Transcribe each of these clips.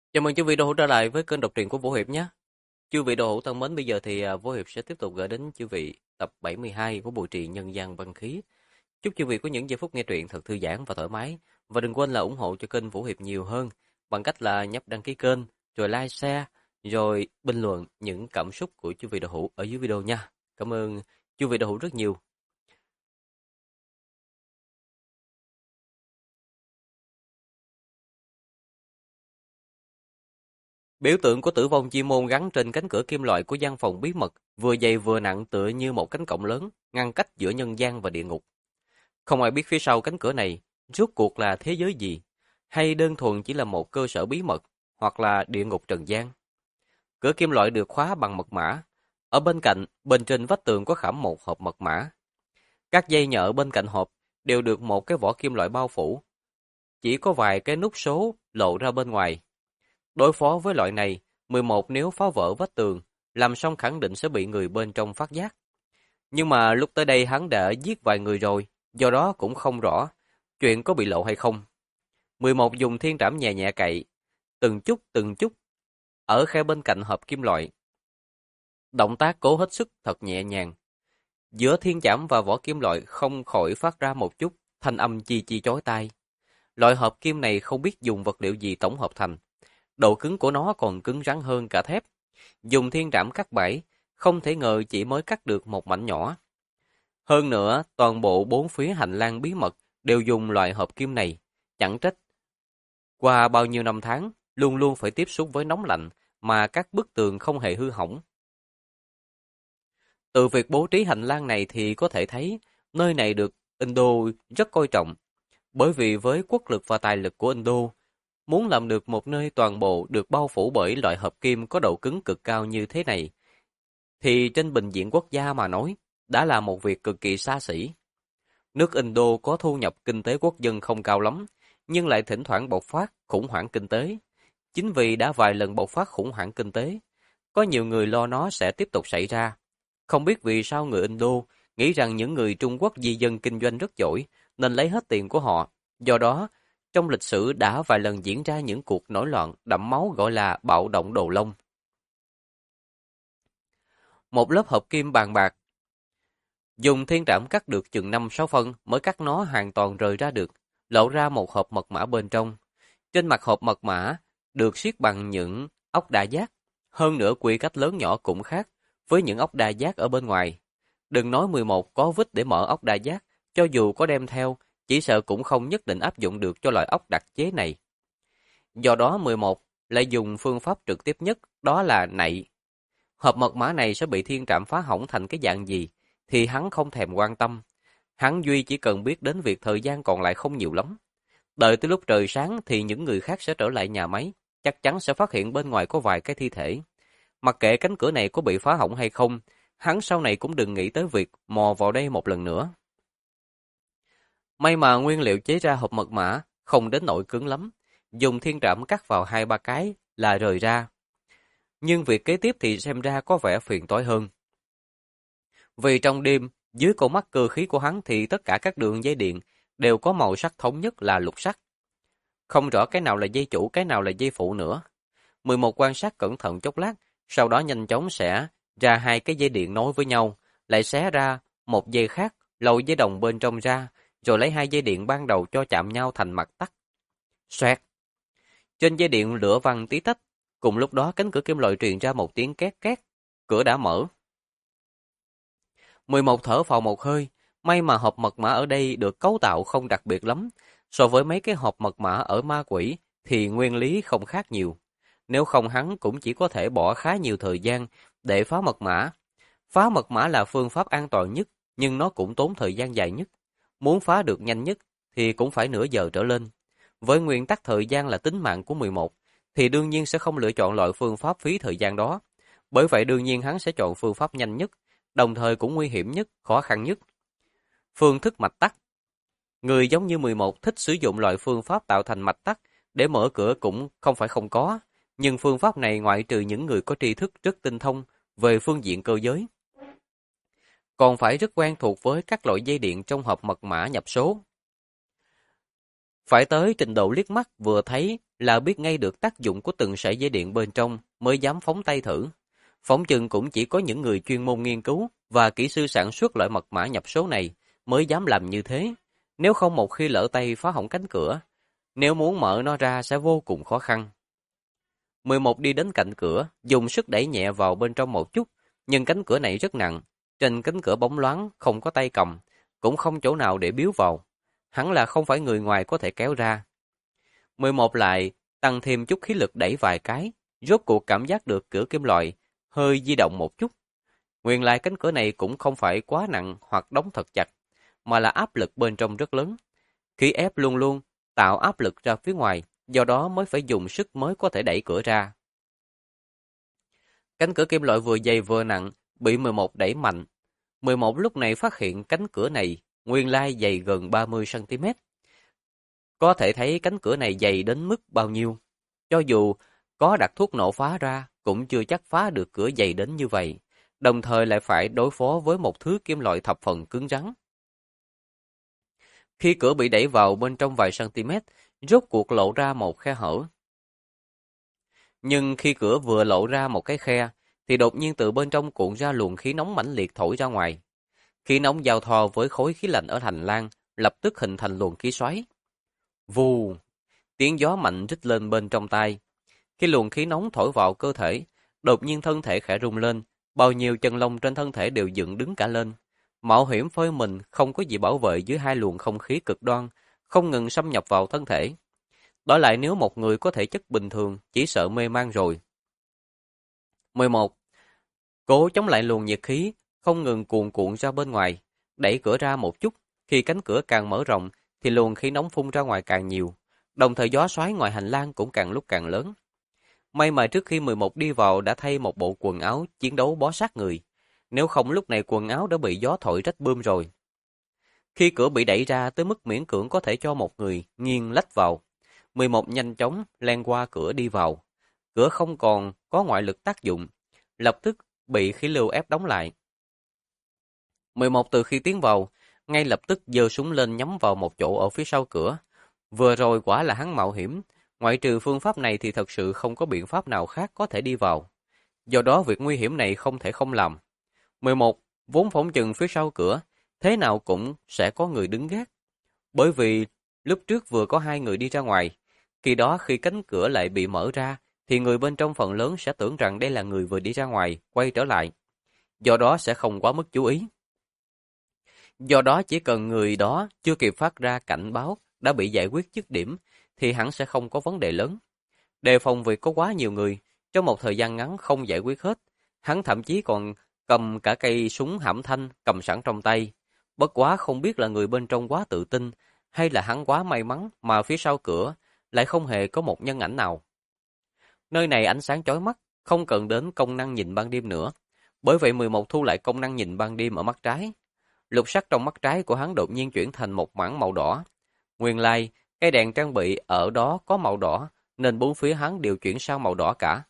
Chào mừng quý vị đã hữu trở lại với kênh đọc truyện của Vũ Hiệp nhé. Chư vị đồ hữu thân mến, bây giờ thì Vũ Hiệp sẽ tiếp tục gửi đến chư vị tập 72 của bộ truyện Nhân gian Băng Khí. Chúc chư vị có những giây phút nghe truyện thật thư giãn và thoải mái. Và đừng quên là ủng hộ cho kênh Vũ Hiệp nhiều hơn bằng cách là nhấp đăng ký kênh, rồi like, share, rồi bình luận những cảm xúc của chư vị đồ hữu ở dưới video nha. Cảm ơn chư vị đồ hữu rất nhiều. Biểu tượng của tử vong chi môn gắn trên cánh cửa kim loại của gian phòng bí mật, vừa dày vừa nặng tựa như một cánh cổng lớn, ngăn cách giữa nhân gian và địa ngục. Không ai biết phía sau cánh cửa này rốt cuộc là thế giới gì, hay đơn thuần chỉ là một cơ sở bí mật, hoặc là địa ngục trần gian. Cửa kim loại được khóa bằng mật mã. Ở bên cạnh, bên trên vách tường có khảm một hộp mật mã. Các dây nhợ bên cạnh hộp đều được một cái vỏ kim loại bao phủ. Chỉ có vài cái nút số lộ ra bên ngoài. Đối phó với loại này, 11 nếu phá vỡ vách tường, làm xong khẳng định sẽ bị người bên trong phát giác. Nhưng mà lúc tới đây hắn đã giết vài người rồi, do đó cũng không rõ chuyện có bị lộ hay không. 11 dùng thiên trảm nhẹ nhẹ cậy, từng chút, ở khe bên cạnh hộp kim loại. Động tác cố hết sức thật nhẹ nhàng. Giữa thiên trảm và vỏ kim loại không khỏi phát ra một chút thanh âm chi chi chói tai. Loại hộp kim này không biết dùng vật liệu gì tổng hợp thành. Độ cứng của nó còn cứng rắn hơn cả thép. Dùng thiên trảm cắt bẫy, không thể ngờ chỉ mới cắt được một mảnh nhỏ. Hơn nữa, toàn bộ bốn phía hành lang bí mật đều dùng loại hộp kim này, chẳng trách. Qua bao nhiêu năm tháng, luôn luôn phải tiếp xúc với nóng lạnh, mà các bức tường không hề hư hỏng. Từ việc bố trí hành lang này thì có thể thấy, nơi này được Indo rất coi trọng, bởi vì với quốc lực và tài lực của Indo, muốn làm được một nơi toàn bộ được bao phủ bởi loại hợp kim có độ cứng cực cao như thế này, thì trên bình diện quốc gia mà nói, đã là một việc cực kỳ xa xỉ. Nước Indo có thu nhập kinh tế quốc dân không cao lắm, nhưng lại thỉnh thoảng bộc phát khủng hoảng kinh tế. Chính vì đã vài lần bộc phát khủng hoảng kinh tế, có nhiều người lo nó sẽ tiếp tục xảy ra. Không biết vì sao người Indo nghĩ rằng những người Trung Quốc di dân kinh doanh rất giỏi, nên lấy hết tiền của họ. Do đó, trong lịch sử đã vài lần diễn ra những cuộc nổi loạn đẫm máu gọi là bạo động Đồ Lông. Một lớp hợp kim bàn bạc, dùng thiên trảm cắt được chừng 5-6 phân mới cắt nó hoàn toàn rời ra được, lộ ra một hộp mật mã bên trong. Trên mặt hộp mật mã được siết bằng những ốc đa giác, hơn nữa quy cách lớn nhỏ cũng khác với những ốc đa giác ở bên ngoài. Đừng nói 11 có vít để mở ốc đa giác, cho dù có đem theo, chỉ sợ cũng không nhất định áp dụng được cho loại ốc đặc chế này. Do đó 11 lại dùng phương pháp trực tiếp nhất, đó là nạy. Hộp mật mã này sẽ bị thiên trảm phá hỏng thành cái dạng gì, thì hắn không thèm quan tâm. Hắn duy chỉ cần biết đến việc thời gian còn lại không nhiều lắm. Đợi tới lúc trời sáng thì những người khác sẽ trở lại nhà máy, chắc chắn sẽ phát hiện bên ngoài có vài cái thi thể. Mặc kệ cánh cửa này có bị phá hỏng hay không, hắn sau này cũng đừng nghĩ tới việc mò vào đây một lần nữa. May mà nguyên liệu chế ra hộp mật mã không đến nỗi cứng lắm, dùng thiên trảm cắt vào 2-3 cái là rời ra. Nhưng việc kế tiếp thì xem ra có vẻ phiền toái hơn. Vì trong đêm, dưới con mắt cơ khí của hắn thì tất cả các đường dây điện đều có màu sắc thống nhất là lục sắc. Không rõ cái nào là dây chủ, cái nào là dây phụ nữa. 11 quan sát cẩn thận chốc lát, sau đó nhanh chóng xẻ ra hai cái dây điện nối với nhau, lại xé ra một dây khác, lôi dây đồng bên trong ra, rồi lấy hai dây điện ban đầu cho chạm nhau thành mặt tắt. Xoẹt! Trên dây điện lửa văng tí tách, cùng lúc đó cánh cửa kim loại truyền ra một tiếng két két, cửa đã mở. 11 thở phào một hơi, may mà hộp mật mã ở đây được cấu tạo không đặc biệt lắm, so với mấy cái hộp mật mã ở ma quỷ thì nguyên lý không khác nhiều. Nếu không hắn cũng chỉ có thể bỏ khá nhiều thời gian để phá mật mã. Phá mật mã là phương pháp an toàn nhất, nhưng nó cũng tốn thời gian dài nhất. Muốn phá được nhanh nhất thì cũng phải nửa giờ trở lên. Với nguyên tắc thời gian là tính mạng của 11, thì đương nhiên sẽ không lựa chọn loại phương pháp phí thời gian đó. Bởi vậy đương nhiên hắn sẽ chọn phương pháp nhanh nhất, đồng thời cũng nguy hiểm nhất, khó khăn nhất. Phương thức mạch tắt. Người giống như 11 thích sử dụng loại phương pháp tạo thành mạch tắt để mở cửa cũng không phải không có, nhưng phương pháp này ngoại trừ những người có tri thức rất tinh thông về phương diện cơ giới, còn phải rất quen thuộc với các loại dây điện trong hộp mật mã nhập số. Phải tới trình độ liếc mắt vừa thấy là biết ngay được tác dụng của từng sợi dây điện bên trong mới dám phóng tay thử. Phỏng chừng cũng chỉ có những người chuyên môn nghiên cứu và kỹ sư sản xuất loại mật mã nhập số này mới dám làm như thế. Nếu không một khi lỡ tay phá hỏng cánh cửa, nếu muốn mở nó ra sẽ vô cùng khó khăn. 11 đi đến cạnh cửa, dùng sức đẩy nhẹ vào bên trong một chút, nhưng cánh cửa này rất nặng. Trên cánh cửa bóng loáng, không có tay cầm, cũng không chỗ nào để biếu vào. Hẳn là không phải người ngoài có thể kéo ra. 11 lại tăng thêm chút khí lực đẩy vài cái, rốt cuộc cảm giác được cửa kim loại hơi di động một chút. Nguyên lại cánh cửa này cũng không phải quá nặng hoặc đóng thật chặt, mà là áp lực bên trong rất lớn. Khí ép luôn luôn tạo áp lực ra phía ngoài, do đó mới phải dùng sức mới có thể đẩy cửa ra. Cánh cửa kim loại vừa dày vừa nặng, bị 11 đẩy mạnh. 11 lúc này phát hiện cánh cửa này nguyên lai dày gần 30cm. Có thể thấy cánh cửa này dày đến mức bao nhiêu. Cho dù có đặt thuốc nổ phá ra, cũng chưa chắc phá được cửa dày đến như vậy. Đồng thời lại phải đối phó với một thứ kim loại thập phần cứng rắn. Khi cửa bị đẩy vào bên trong vài cm, rốt cuộc lộ ra một khe hở. Nhưng khi cửa vừa lộ ra một cái khe, thì đột nhiên từ bên trong cuộn ra luồng khí nóng mãnh liệt thổi ra ngoài. Khí nóng giao thoa với khối khí lạnh ở hành lang, lập tức hình thành luồng khí xoáy. Vù! Tiếng gió mạnh rít lên bên trong tai. Khi luồng khí nóng thổi vào cơ thể, đột nhiên thân thể khẽ rung lên, bao nhiêu chân lông trên thân thể đều dựng đứng cả lên. Mạo hiểm phơi mình không có gì bảo vệ dưới hai luồng không khí cực đoan, không ngừng xâm nhập vào thân thể. Đổi lại nếu một người có thể chất bình thường, chỉ sợ mê man rồi. 11. Cố chống lại luồng nhiệt khí, không ngừng cuồn cuộn ra bên ngoài, đẩy cửa ra một chút. Khi cánh cửa càng mở rộng, thì luồng khí nóng phun ra ngoài càng nhiều, đồng thời gió xoáy ngoài hành lang cũng càng lúc càng lớn. May mà trước khi 11 đi vào đã thay một bộ quần áo chiến đấu bó sát người, nếu không lúc này quần áo đã bị gió thổi rách bươm rồi. Khi cửa bị đẩy ra tới mức miễn cưỡng có thể cho một người nghiêng lách vào, 11 nhanh chóng len qua cửa đi vào. Cửa không còn có ngoại lực tác dụng, lập tức bị khí lưu ép đóng lại. 11 từ khi tiến vào, ngay lập tức giơ súng lên nhắm vào một chỗ ở phía sau cửa. Vừa rồi quả là hắn mạo hiểm, ngoại trừ phương pháp này thì thật sự không có biện pháp nào khác có thể đi vào. Do đó việc nguy hiểm này không thể không làm. 11. Vốn phỏng chừng phía sau cửa, thế nào cũng sẽ có người đứng gác. Bởi vì lúc trước vừa có hai người đi ra ngoài, khi đó khi cánh cửa lại bị mở ra, thì người bên trong phần lớn sẽ tưởng rằng đây là người vừa đi ra ngoài, quay trở lại. Do đó sẽ không quá mức chú ý. Do đó chỉ cần người đó chưa kịp phát ra cảnh báo đã bị giải quyết dứt điểm, thì hẳn sẽ không có vấn đề lớn. Đề phòng việc có quá nhiều người, trong một thời gian ngắn không giải quyết hết. Hắn thậm chí còn cầm cả cây súng hãm thanh cầm sẵn trong tay. Bất quá không biết là người bên trong quá tự tin, hay là hắn quá may mắn mà phía sau cửa lại không hề có một nhân ảnh nào. Nơi này ánh sáng chói mắt, không cần đến công năng nhìn ban đêm nữa. Bởi vậy 11 thu lại công năng nhìn ban đêm ở mắt trái. Lục sắc trong mắt trái của hắn đột nhiên chuyển thành một mảng màu đỏ. Nguyên lai, cái đèn trang bị ở đó có màu đỏ, nên bốn phía hắn đều chuyển sang màu đỏ cả.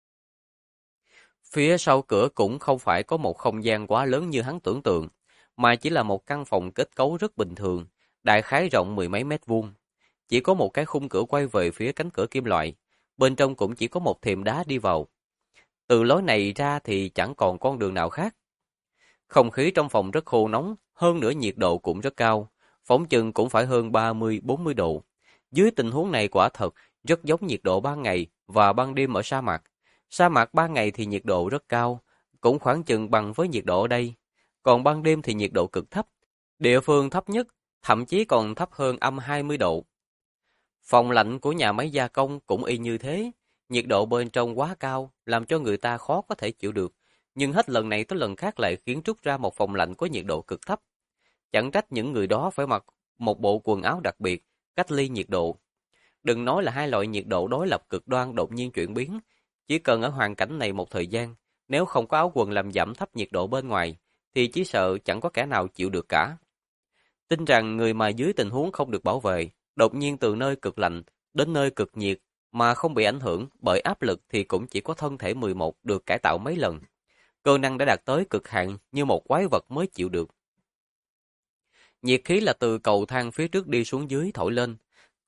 Phía sau cửa cũng không phải có một không gian quá lớn như hắn tưởng tượng, mà chỉ là một căn phòng kết cấu rất bình thường, đại khái rộng mười mấy mét vuông. Chỉ có một cái khung cửa quay về phía cánh cửa kim loại, bên trong cũng chỉ có một thềm đá đi vào. Từ lối này ra thì chẳng còn con đường nào khác. Không khí trong phòng rất khô nóng, hơn nữa nhiệt độ cũng rất cao, phỏng chừng cũng phải hơn 30-40 độ. Dưới tình huống này quả thật rất giống nhiệt độ ban ngày và ban đêm ở sa mạc. Sa mạc ban ngày thì nhiệt độ rất cao, cũng khoảng chừng bằng với nhiệt độ ở đây. Còn ban đêm thì nhiệt độ cực thấp. Địa phương thấp nhất, thậm chí còn thấp hơn âm 20 độ. Phòng lạnh của nhà máy gia công cũng y như thế. Nhiệt độ bên trong quá cao, làm cho người ta khó có thể chịu được. Nhưng hết lần này tới lần khác lại kiến trúc ra một phòng lạnh có nhiệt độ cực thấp. Chẳng trách những người đó phải mặc một bộ quần áo đặc biệt, cách ly nhiệt độ. Đừng nói là hai loại nhiệt độ đối lập cực đoan đột nhiên chuyển biến. Chỉ cần ở hoàn cảnh này một thời gian, nếu không có áo quần làm giảm thấp nhiệt độ bên ngoài, thì chỉ sợ chẳng có kẻ nào chịu được cả. Tin rằng người mà dưới tình huống không được bảo vệ, đột nhiên từ nơi cực lạnh đến nơi cực nhiệt mà không bị ảnh hưởng bởi áp lực thì cũng chỉ có thân thể 11 được cải tạo mấy lần. Cơ năng đã đạt tới cực hạn như một quái vật mới chịu được. Nhiệt khí là từ cầu thang phía trước đi xuống dưới thổi lên,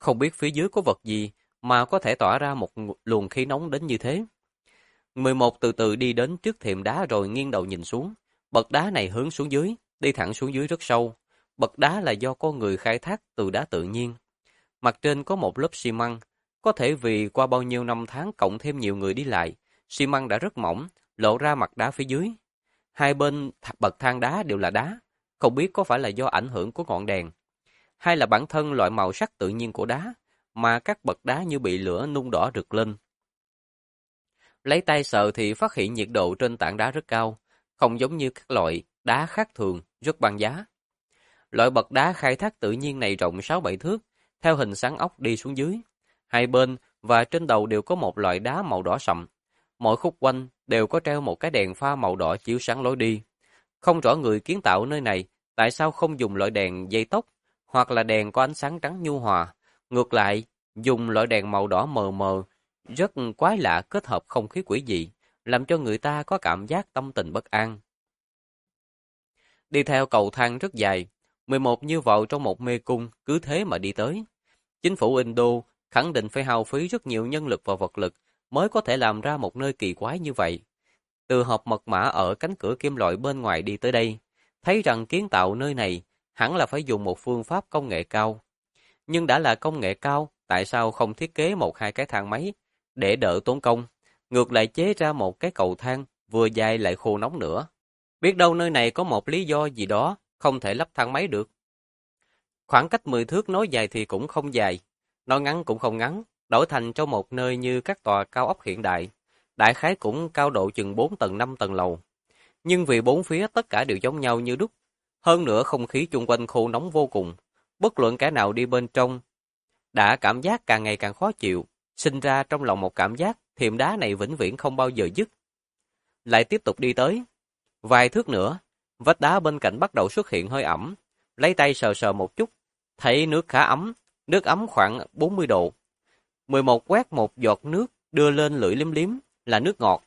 Không biết phía dưới có vật gì mà có thể tỏa ra một luồng khí nóng đến như thế. 11 từ từ đi đến trước thềm đá rồi nghiêng đầu nhìn xuống. Bậc đá này hướng xuống dưới, đi thẳng xuống dưới rất sâu. Bậc đá là do con người khai thác từ đá tự nhiên. Mặt trên có một lớp xi măng, có thể vì qua bao nhiêu năm tháng cộng thêm nhiều người đi lại, xi măng đã rất mỏng, lộ ra mặt đá phía dưới. Hai bên bậc thang đá đều là đá, không biết có phải là do ảnh hưởng của ngọn đèn, hay là bản thân loại màu sắc tự nhiên của đá, mà các bậc đá như bị lửa nung đỏ rực lên. Lấy tay sờ thì phát hiện nhiệt độ trên tảng đá rất cao, không giống như các loại đá khác thường, rất băng giá. Loại bậc đá khai thác tự nhiên này rộng 6-7 thước, theo hình xoắn ốc đi xuống dưới. Hai bên và trên đầu đều có một loại đá màu đỏ sậm. Mỗi khúc quanh đều có treo một cái đèn pha màu đỏ chiếu sáng lối đi. Không rõ người kiến tạo nơi này tại sao không dùng loại đèn dây tóc hoặc là đèn có ánh sáng trắng nhu hòa. Ngược lại, dùng loại đèn màu đỏ mờ mờ, rất quái lạ kết hợp không khí quỷ dị, làm cho người ta có cảm giác tâm tình bất an. Đi theo cầu thang rất dài, 11 như vào trong một mê cung, cứ thế mà đi tới. Chính phủ Indo khẳng định phải hao phí rất nhiều nhân lực và vật lực mới có thể làm ra một nơi kỳ quái như vậy. Từ hộp mật mã ở cánh cửa kim loại bên ngoài đi tới đây, thấy rằng kiến tạo nơi này hẳn là phải dùng một phương pháp công nghệ cao. Nhưng đã là công nghệ cao, tại sao không thiết kế 1-2 cái thang máy để đỡ tốn công, ngược lại chế ra một cái cầu thang vừa dài lại khô nóng nữa. Biết đâu nơi này có một lý do gì đó không thể lắp thang máy được. Khoảng cách 10 thước nói dài thì cũng không dài, nói ngắn cũng không ngắn, đổi thành trong một nơi như các tòa cao ốc hiện đại. Đại khái cũng cao độ chừng 4 tầng 5 tầng lầu. Nhưng vì bốn phía tất cả đều giống nhau như đúc. Hơn nữa không khí chung quanh khô nóng vô cùng. Bất luận kẻ nào đi bên trong, đã cảm giác càng ngày càng khó chịu. Sinh ra trong lòng một cảm giác thềm đá này vĩnh viễn không bao giờ dứt. Lại tiếp tục đi tới. Vài thước nữa, vách đá bên cạnh bắt đầu xuất hiện hơi ẩm. Lấy tay sờ sờ một chút, thấy nước khá ấm, nước ấm khoảng 40 độ. 11 quét một giọt nước, đưa lên lưỡi liếm liếm, là nước ngọt.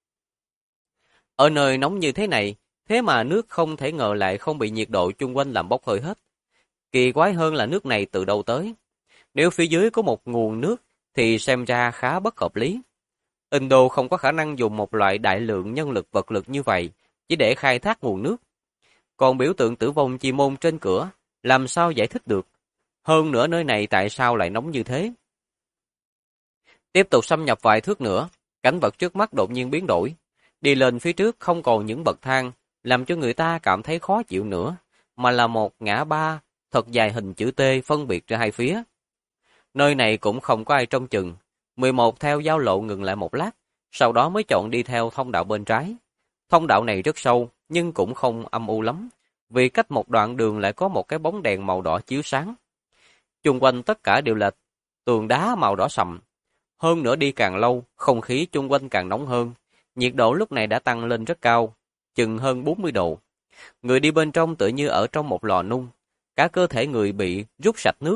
Ở nơi nóng như thế này, thế mà nước không thể ngờ lại không bị nhiệt độ chung quanh làm bốc hơi hết. Kỳ quái hơn là nước này từ đâu tới. Nếu phía dưới có một nguồn nước, thì xem ra khá bất hợp lý. Indo không có khả năng dùng một loại đại lượng nhân lực vật lực như vậy, chỉ để khai thác nguồn nước. Còn biểu tượng tử vong chi môn trên cửa, làm sao giải thích được? Hơn nữa nơi này tại sao lại nóng như thế? Tiếp tục xâm nhập vài thước nữa, cảnh vật trước mắt đột nhiên biến đổi. Đi lên phía trước không còn những bậc thang, làm cho người ta cảm thấy khó chịu nữa, mà là một ngã ba thật dài hình chữ T phân biệt ra hai phía. Nơi này cũng không có ai trông chừng. 11 theo giao lộ ngừng lại một lát, sau đó mới chọn đi theo thông đạo bên trái. Thông đạo này rất sâu, nhưng cũng không âm u lắm, vì cách một đoạn đường lại có một cái bóng đèn màu đỏ chiếu sáng. Chung quanh tất cả đều là tường đá màu đỏ sậm. Hơn nữa đi càng lâu, không khí chung quanh càng nóng hơn. Nhiệt độ lúc này đã tăng lên rất cao, chừng hơn 40 độ. Người đi bên trong tự như ở trong một lò nung. Cả cơ thể người bị rút sạch nước.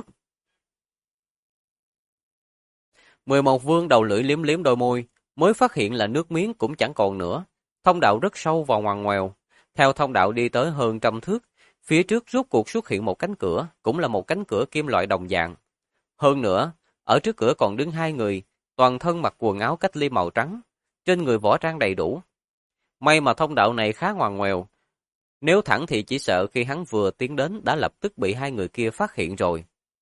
11 vương đầu lưỡi liếm liếm đôi môi, mới phát hiện là nước miếng cũng chẳng còn nữa. Thông đạo rất sâu và ngoằn ngoèo. Theo thông đạo đi tới hơn 100 thước, phía trước rốt cuộc xuất hiện một cánh cửa, cũng là một cánh cửa kim loại đồng dạng. Hơn nữa, ở trước cửa còn đứng hai người, toàn thân mặc quần áo cách ly màu trắng, trên người võ trang đầy đủ. May mà thông đạo này khá ngoằn ngoèo. Nếu thẳng thì chỉ sợ khi hắn vừa tiến đến đã lập tức bị hai người kia phát hiện rồi.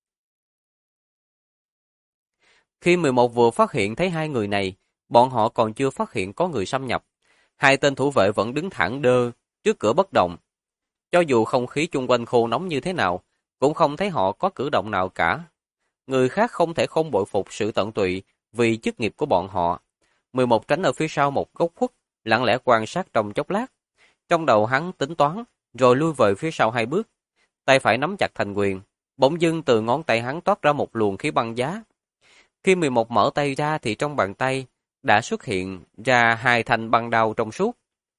Khi 11 vừa phát hiện thấy hai người này, bọn họ còn chưa phát hiện có người xâm nhập. Hai tên thủ vệ vẫn đứng thẳng đơ trước cửa bất động. Cho dù không khí chung quanh khô nóng như thế nào, cũng không thấy họ có cử động nào cả. Người khác không thể không bội phục sự tận tụy vì chức nghiệp của bọn họ. 11 tránh ở phía sau một góc khuất, lặng lẽ quan sát trong chốc lát. Trong đầu hắn tính toán, rồi lui về phía sau 2 bước. Tay phải nắm chặt thành quyền, bỗng dưng từ ngón tay hắn toát ra một luồng khí băng giá. Khi 11 mở tay ra thì trong bàn tay đã xuất hiện ra 2 thanh băng đao trong suốt.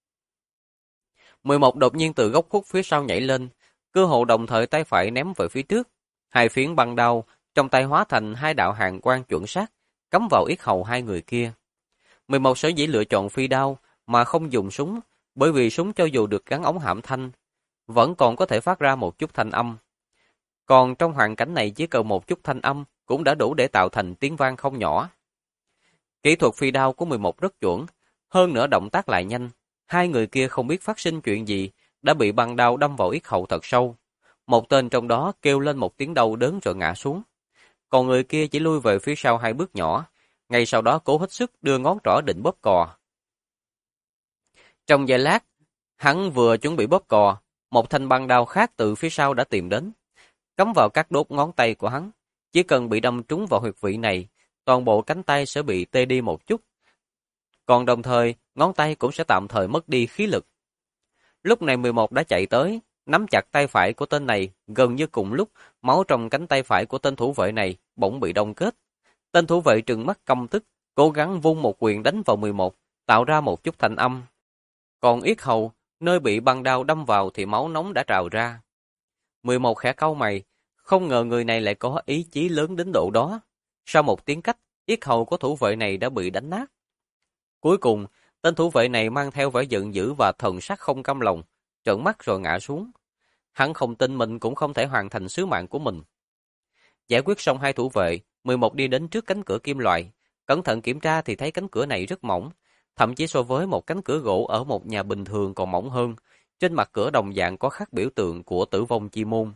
11 đột nhiên từ góc khuất phía sau nhảy lên, cơ hồ đồng thời tay phải ném về phía trước. 2 phiến băng đao trong tay hóa thành 2 đạo hàn quang chuẩn xác, cắm vào yết hầu hai người kia. 11 sở dĩ lựa chọn phi đao mà không dùng súng, bởi vì súng cho dù được gắn ống hãm thanh, vẫn còn có thể phát ra một chút thanh âm. Còn trong hoàn cảnh này chỉ cần một chút thanh âm cũng đã đủ để tạo thành tiếng vang không nhỏ. Kỹ thuật phi đao của 11 rất chuẩn, hơn nữa động tác lại nhanh. Hai người kia không biết phát sinh chuyện gì, đã bị băng đao đâm vào yết hầu thật sâu. Một tên trong đó kêu lên một tiếng đau đớn rồi ngã xuống. Còn người kia chỉ lui về phía sau 2 bước nhỏ, ngay sau đó cố hết sức đưa ngón trỏ định bóp cò. Trong giây lát, hắn vừa chuẩn bị bóp cò, một thanh băng đao khác từ phía sau đã tìm đến, cắm vào các đốt ngón tay của hắn. Chỉ cần bị đâm trúng vào huyệt vị này, toàn bộ cánh tay sẽ bị tê đi một chút. Còn đồng thời, ngón tay cũng sẽ tạm thời mất đi khí lực. Lúc này 11 đã chạy tới, nắm chặt tay phải của tên này, gần như cùng lúc, máu trong cánh tay phải của tên thủ vệ này bỗng bị đông kết. Tên thủ vệ trừng mắt căm tức, cố gắng vung một quyền đánh vào 11, tạo ra một chút thanh âm. Còn yết hầu, nơi bị băng đao đâm vào thì máu nóng đã trào ra. 11 khẽ cau mày, không ngờ người này lại có ý chí lớn đến độ đó. Sau một tiếng cách, yết hầu của thủ vệ này đã bị đánh nát. Cuối cùng, tên thủ vệ này mang theo vẻ giận dữ và thần sắc không cam lòng, trợn mắt rồi ngã xuống. Hắn không tin mình cũng không thể hoàn thành sứ mạng của mình. Giải quyết xong 2 thủ vệ, 11 đi đến trước cánh cửa kim loại. Cẩn thận kiểm tra thì thấy cánh cửa này rất mỏng, thậm chí so với một cánh cửa gỗ ở một nhà bình thường còn mỏng hơn. Trên mặt cửa đồng dạng có khắc biểu tượng của Tử Vong Chi Môn.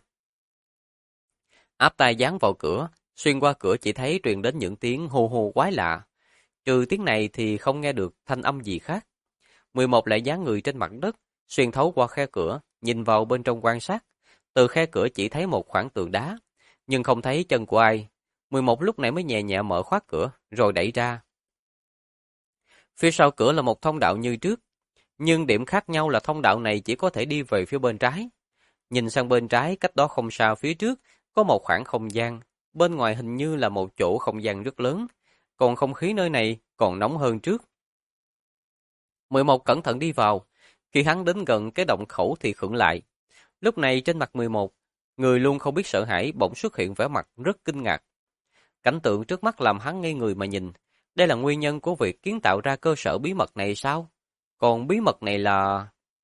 Áp tai dán vào cửa, xuyên qua cửa chỉ thấy truyền đến những tiếng hù hù quái lạ. Trừ tiếng này thì không nghe được thanh âm gì khác. 11 lại dán người trên mặt đất, xuyên thấu qua khe cửa, nhìn vào bên trong quan sát. Từ khe cửa chỉ thấy một khoảng tường đá, nhưng không thấy chân của ai. 11 lúc này mới nhẹ nhẹ mở khóa cửa, rồi đẩy ra. Phía sau cửa là một thông đạo như trước, nhưng điểm khác nhau là thông đạo này chỉ có thể đi về phía bên trái. Nhìn sang bên trái, cách đó không xa phía trước, có một khoảng không gian. Bên ngoài hình như là một chỗ không gian rất lớn, còn không khí nơi này còn nóng hơn trước. 11 cẩn thận đi vào, khi hắn đến gần cái động khẩu thì khựng lại. Lúc này trên mặt 11, người luôn không biết sợ hãi bỗng xuất hiện vẻ mặt rất kinh ngạc. Cảnh tượng trước mắt làm hắn ngây người mà nhìn. Đây là nguyên nhân của việc kiến tạo ra cơ sở bí mật này sao? Còn bí mật này là...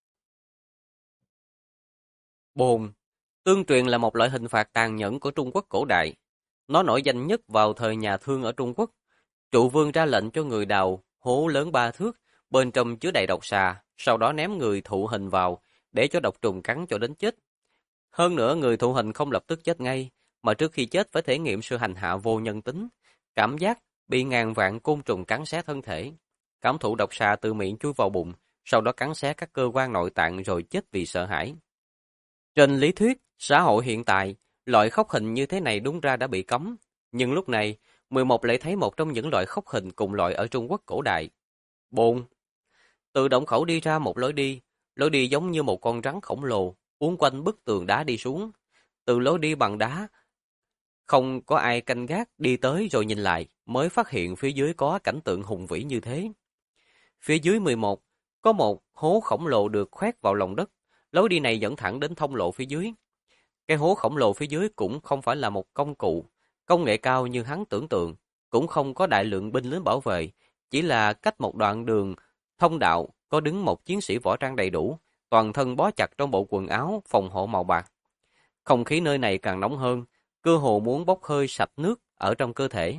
Bồn. Tương truyền là một loại hình phạt tàn nhẫn của Trung Quốc cổ đại. Nó nổi danh nhất vào thời nhà Thương ở Trung Quốc. Trụ vương ra lệnh cho người đào hố lớn 3 thước, bên trong chứa đầy độc xà, sau đó ném người thụ hình vào, để cho độc trùng cắn cho đến chết. Hơn nữa người thụ hình không lập tức chết ngay, mà trước khi chết phải thể nghiệm sự hành hạ vô nhân tính, cảm giác bị ngàn vạn côn trùng cắn xé thân thể, cảm thụ độc xà từ miệng chui vào bụng, sau đó cắn xé các cơ quan nội tạng rồi chết vì sợ hãi. Trên lý thuyết, xã hội hiện tại, loại khốc hình như thế này đúng ra đã bị cấm, nhưng lúc này, 11 lại thấy một trong những loại khốc hình cùng loại ở Trung Quốc cổ đại. Bồn. Từ động khẩu đi ra một lối đi giống như một con rắn khổng lồ, uốn quanh bức tường đá đi xuống. Từ lối đi bằng đá, không có ai canh gác, đi tới rồi nhìn lại, mới phát hiện phía dưới có cảnh tượng hùng vĩ như thế. Phía dưới 11, có một hố khổng lồ được khoét vào lòng đất, lối đi này dẫn thẳng đến thông lộ phía dưới. Cái hố khổng lồ phía dưới cũng không phải là một công cụ, công nghệ cao như hắn tưởng tượng, cũng không có đại lượng binh lính bảo vệ, chỉ là cách một đoạn đường thông đạo có đứng một chiến sĩ võ trang đầy đủ, toàn thân bó chặt trong bộ quần áo phòng hộ màu bạc. Không khí nơi này càng nóng hơn, cơ hồ muốn bốc hơi sạch nước ở trong cơ thể.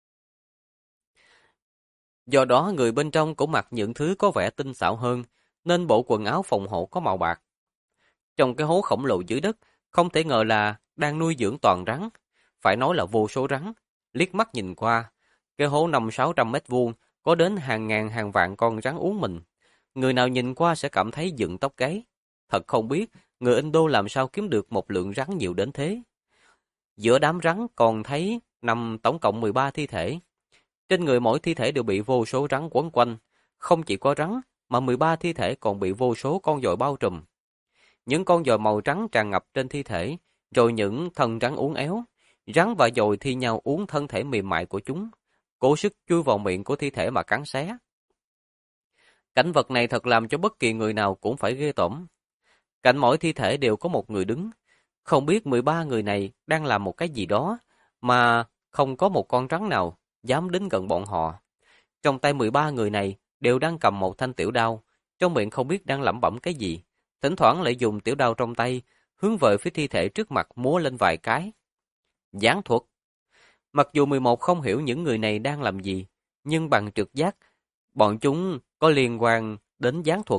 Do đó người bên trong cũng mặc những thứ có vẻ tinh xảo hơn, nên bộ quần áo phòng hộ có màu bạc. Trong cái hố khổng lồ dưới đất, không thể ngờ là đang nuôi dưỡng toàn rắn, phải nói là vô số rắn. Liếc mắt nhìn qua, cái hố 500-600 mét vuông có đến hàng ngàn hàng vạn con rắn uống mình. Người nào nhìn qua sẽ cảm thấy dựng tóc gáy. Thật không biết người Indo làm sao kiếm được một lượng rắn nhiều đến thế. Giữa đám rắn còn thấy nằm tổng cộng 13 thi thể. Trên người mỗi thi thể đều bị vô số rắn quấn quanh. Không chỉ có rắn, mà 13 thi thể còn bị vô số con giòi bao trùm. Những con giòi màu trắng tràn ngập trên thi thể, rồi những thân rắn uốn éo. Rắn và giòi thi nhau uống thân thể mềm mại của chúng, cố sức chui vào miệng của thi thể mà cắn xé. Cảnh vật này thật làm cho bất kỳ người nào cũng phải ghê tởm. Cạnh mỗi thi thể đều có một người đứng. Không biết 13 người này đang làm một cái gì đó, mà không có một con rắn nào dám đến gần bọn họ. Trong tay 13 người này đều đang cầm một thanh tiểu đao, trong miệng không biết đang lẩm bẩm cái gì. Thỉnh thoảng lại dùng tiểu đao trong tay, hướng về phía thi thể trước mặt múa lên vài cái. Giáng thuật. Mặc dù 11 không hiểu những người này đang làm gì, nhưng bằng trực giác, bọn chúng có liên quan đến gián thuật.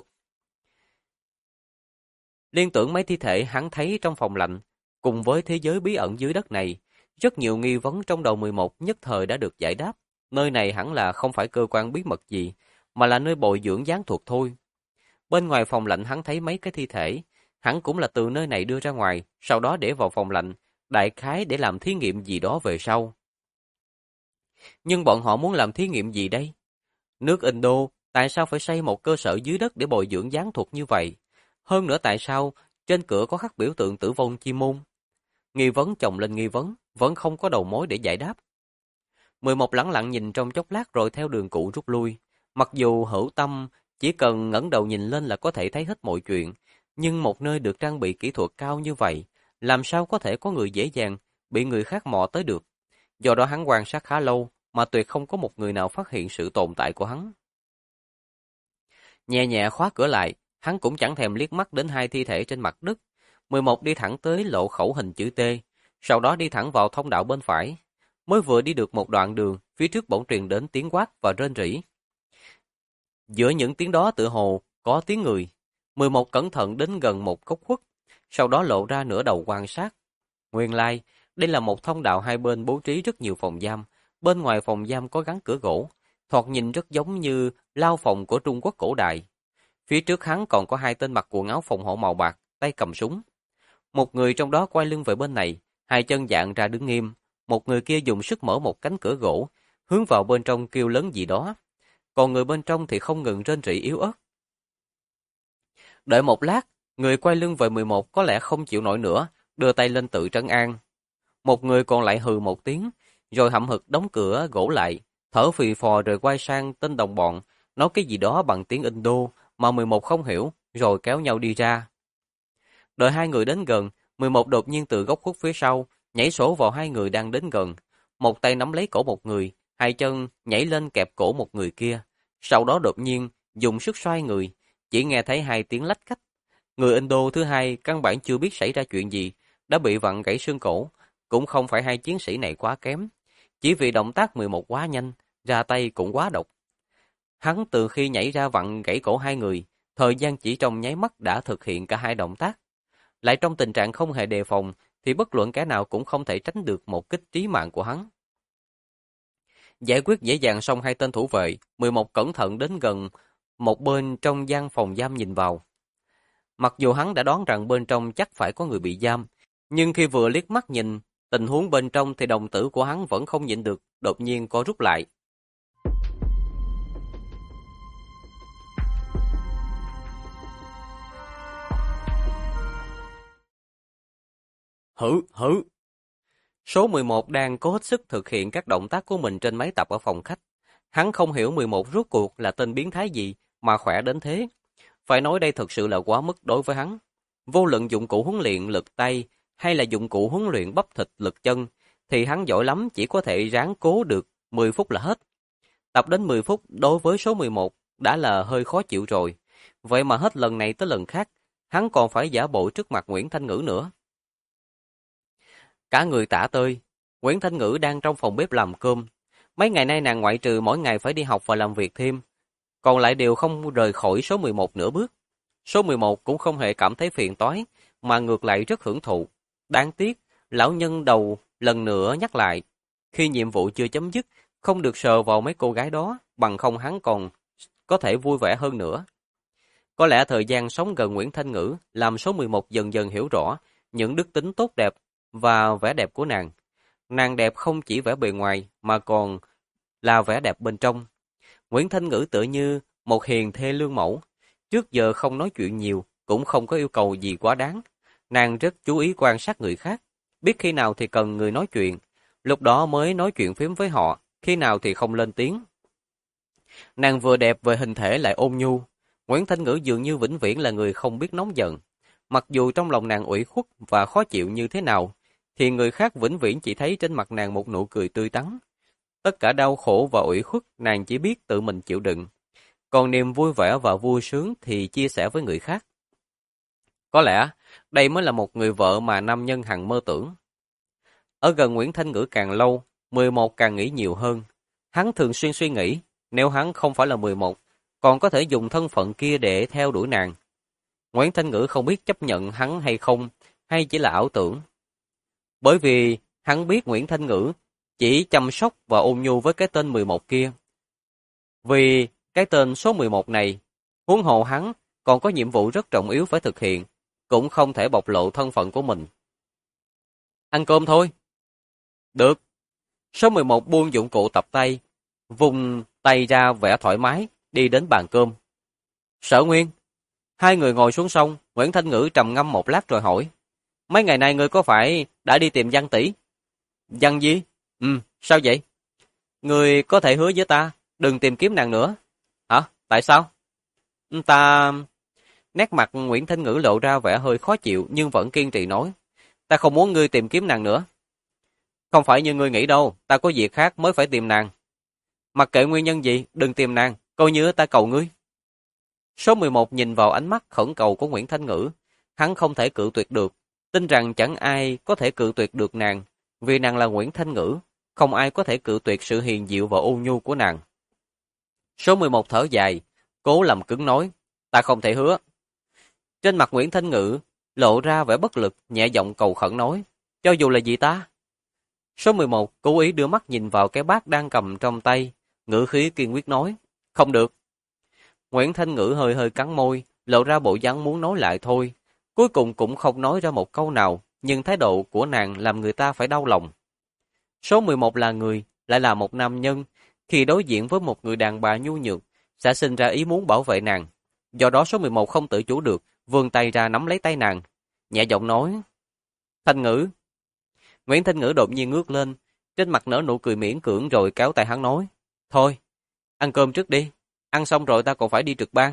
Liên tưởng mấy thi thể hắn thấy trong phòng lạnh, cùng với thế giới bí ẩn dưới đất này, rất nhiều nghi vấn trong đầu 11 nhất thời đã được giải đáp. Nơi này hẳn là không phải cơ quan bí mật gì, mà là nơi bồi dưỡng gián thuật thôi. Bên ngoài phòng lạnh hắn thấy mấy cái thi thể, hẳn cũng là từ nơi này đưa ra ngoài, sau đó để vào phòng lạnh, đại khái để làm thí nghiệm gì đó về sau. Nhưng bọn họ muốn làm thí nghiệm gì đây? Nước Indo, tại sao phải xây một cơ sở dưới đất để bồi dưỡng gián thuật như vậy? Hơn nữa tại sao trên cửa có khắc biểu tượng tử vong chi môn? Nghi vấn chồng lên nghi vấn, vẫn không có đầu mối để giải đáp. 11 lẳng lặng nhìn trong chốc lát rồi theo đường cũ rút lui. Mặc dù hữu tâm chỉ cần ngẩng đầu nhìn lên là có thể thấy hết mọi chuyện, nhưng một nơi được trang bị kỹ thuật cao như vậy, làm sao có thể có người dễ dàng bị người khác mò tới được. Do đó hắn quan sát khá lâu, mà tuyệt không có một người nào phát hiện sự tồn tại của hắn. Nhẹ nhẹ khóa cửa lại, hắn cũng chẳng thèm liếc mắt đến hai thi thể trên mặt đất. 11 đi thẳng tới lộ khẩu hình chữ T, sau đó đi thẳng vào thông đạo bên phải. Mới vừa đi được một đoạn đường, phía trước bỗng truyền đến tiếng quát và rên rỉ. Giữa những tiếng đó tựa hồ có tiếng người. 11 cẩn thận đến gần một góc khuất, sau đó lộ ra nửa đầu quan sát. Nguyên lai, đây là một thông đạo hai bên bố trí rất nhiều phòng giam. Bên ngoài phòng giam có gắn cửa gỗ, thoạt nhìn rất giống như lao phòng của Trung Quốc cổ đại. Phía trước hắn còn có hai tên mặc quần áo phòng hộ màu bạc, tay cầm súng. Một người trong đó quay lưng về bên này, hai chân dạng ra đứng nghiêm. Một người kia dùng sức mở một cánh cửa gỗ, hướng vào bên trong kêu lớn gì đó. Còn người bên trong thì không ngừng rên rỉ yếu ớt. Đợi một lát, người quay lưng về 11 có lẽ không chịu nổi nữa, đưa tay lên tự trấn an. Một người còn lại hừ một tiếng, rồi hậm hực đóng cửa gỗ lại, thở phì phò rồi quay sang tên đồng bọn, nói cái gì đó bằng tiếng Indo mà 11 không hiểu, rồi kéo nhau đi ra. Đợi hai người đến gần, 11 đột nhiên từ góc khuất phía sau, nhảy sổ vào hai người đang đến gần. Một tay nắm lấy cổ một người, hai chân nhảy lên kẹp cổ một người kia. Sau đó đột nhiên, dùng sức xoay người, chỉ nghe thấy hai tiếng lách cách. Người Indo thứ hai căn bản chưa biết xảy ra chuyện gì, đã bị vặn gãy xương cổ. Cũng không phải hai chiến sĩ này quá kém, chỉ vì động tác 11 quá nhanh, ra tay cũng quá độc. Hắn từ khi nhảy ra vặn gãy cổ hai người, thời gian chỉ trong nháy mắt đã thực hiện cả hai động tác. Lại trong tình trạng không hề đề phòng, thì bất luận kẻ nào cũng không thể tránh được một kích trí mạng của hắn. Giải quyết dễ dàng xong hai tên thủ vệ, 11 cẩn thận đến gần một bên trong gian phòng giam nhìn vào. Mặc dù hắn đã đoán rằng bên trong chắc phải có người bị giam, nhưng khi vừa liếc mắt nhìn tình huống bên trong thì đồng tử của hắn vẫn không nhịn được, đột nhiên co rút lại. Hử. Số 11 đang cố hết sức thực hiện các động tác của mình trên máy tập ở phòng khách. Hắn không hiểu 11 rốt cuộc là tên biến thái gì mà khỏe đến thế. Phải nói đây thực sự là quá mức đối với hắn. Vô luận dụng cụ huấn luyện lực tay hay là dụng cụ huấn luyện bắp thịt lực chân, thì hắn giỏi lắm chỉ có thể ráng cố được 10 phút là hết. Tập đến 10 phút đối với số 11 đã là hơi khó chịu rồi. Vậy mà hết lần này tới lần khác, hắn còn phải giả bộ trước mặt Nguyễn Thanh Ngữ nữa. Cả người tả tơi, Nguyễn Thanh Ngữ đang trong phòng bếp làm cơm. Mấy ngày nay nàng ngoại trừ mỗi ngày phải đi học và làm việc thêm, còn lại đều không rời khỏi số 11 nửa bước. Số 11 cũng không hề cảm thấy phiền toái, mà ngược lại rất hưởng thụ. Đáng tiếc, lão nhân đầu lần nữa nhắc lại, khi nhiệm vụ chưa chấm dứt, không được sờ vào mấy cô gái đó, bằng không hắn còn có thể vui vẻ hơn nữa. Có lẽ thời gian sống gần Nguyễn Thanh Ngữ làm số 11 dần dần hiểu rõ những đức tính tốt đẹp và vẻ đẹp của nàng. Nàng đẹp không chỉ vẻ bề ngoài mà còn là vẻ đẹp bên trong. Nguyễn Thanh Ngữ tựa như một hiền thê lương mẫu. Trước giờ không nói chuyện nhiều, cũng không có yêu cầu gì quá đáng. Nàng rất chú ý quan sát người khác, biết khi nào thì cần người nói chuyện, lúc đó mới nói chuyện phím với họ, khi nào thì không lên tiếng. Nàng vừa đẹp về hình thể lại ôn nhu. Nguyễn Thanh Ngữ dường như vĩnh viễn là người không biết nóng giận. Mặc dù trong lòng nàng ủy khuất và khó chịu như thế nào, thì người khác vĩnh viễn chỉ thấy trên mặt nàng một nụ cười tươi tắn. Tất cả đau khổ và ủy khuất nàng chỉ biết tự mình chịu đựng. Còn niềm vui vẻ và vui sướng thì chia sẻ với người khác. Có lẽ đây mới là một người vợ mà nam nhân hằng mơ tưởng. Ở gần Nguyễn Thanh Ngữ càng lâu, 11 càng nghĩ nhiều hơn. Hắn thường xuyên suy nghĩ, nếu hắn không phải là 11, còn có thể dùng thân phận kia để theo đuổi nàng. Nguyễn Thanh Ngữ không biết chấp nhận hắn hay không, hay chỉ là ảo tưởng. Bởi vì hắn biết Nguyễn Thanh Ngữ chỉ chăm sóc và ôn nhu với cái tên 11 kia. Vì cái tên số 11 này, huống hồ hắn còn có nhiệm vụ rất trọng yếu phải thực hiện, cũng không thể bộc lộ thân phận của mình. Ăn cơm thôi. Được. Số 11 buông dụng cụ tập tay, vùng tay ra vẻ thoải mái, đi đến bàn cơm. Sở Nguyên. Hai người ngồi xuống xong, Nguyễn Thanh Ngữ trầm ngâm một lát rồi hỏi. Mấy ngày nay ngươi có phải đã đi tìm Giang tỷ? Giang gì? Sao vậy? Ngươi có thể hứa với ta, đừng tìm kiếm nàng nữa. Hả? Tại sao? Ta... Nét mặt Nguyễn Thanh Ngữ lộ ra vẻ hơi khó chịu nhưng vẫn kiên trì nói. Ta không muốn ngươi tìm kiếm nàng nữa. Không phải như ngươi nghĩ đâu, ta có việc khác mới phải tìm nàng. Mặc kệ nguyên nhân gì, đừng tìm nàng, coi như ta cầu ngươi. Số 11 nhìn vào ánh mắt khẩn cầu của Nguyễn Thanh Ngữ. Hắn không thể cự tuyệt được, tin rằng chẳng ai có thể cự tuyệt được nàng, vì nàng là Nguyễn Thanh Ngữ, không ai có thể cự tuyệt sự hiền diệu và ôn nhu của nàng. Số 11 thở dài, cố làm cứng nói, ta không thể hứa. Trên mặt Nguyễn Thanh Ngữ lộ ra vẻ bất lực, nhẹ giọng cầu khẩn nói, cho dù là gì ta? Số 11 cố ý đưa mắt nhìn vào cái bát đang cầm trong tay, ngữ khí kiên quyết nói, không được. Nguyễn Thanh Ngữ hơi hơi cắn môi, lộ ra bộ dáng muốn nói lại thôi. Cuối cùng cũng không nói ra một câu nào, nhưng thái độ của nàng làm người ta phải đau lòng. Số 11 là người, lại là một nam nhân, khi đối diện với một người đàn bà nhu nhược, sẽ sinh ra ý muốn bảo vệ nàng. Do đó số 11 không tự chủ được, vươn tay ra nắm lấy tay nàng, nhẹ giọng nói, Thanh Ngữ. Nguyễn Thanh Ngữ đột nhiên ngước lên, trên mặt nở nụ cười miễn cưỡng rồi kéo tay hắn nói, thôi, ăn cơm trước đi, ăn xong rồi ta còn phải đi trực ban.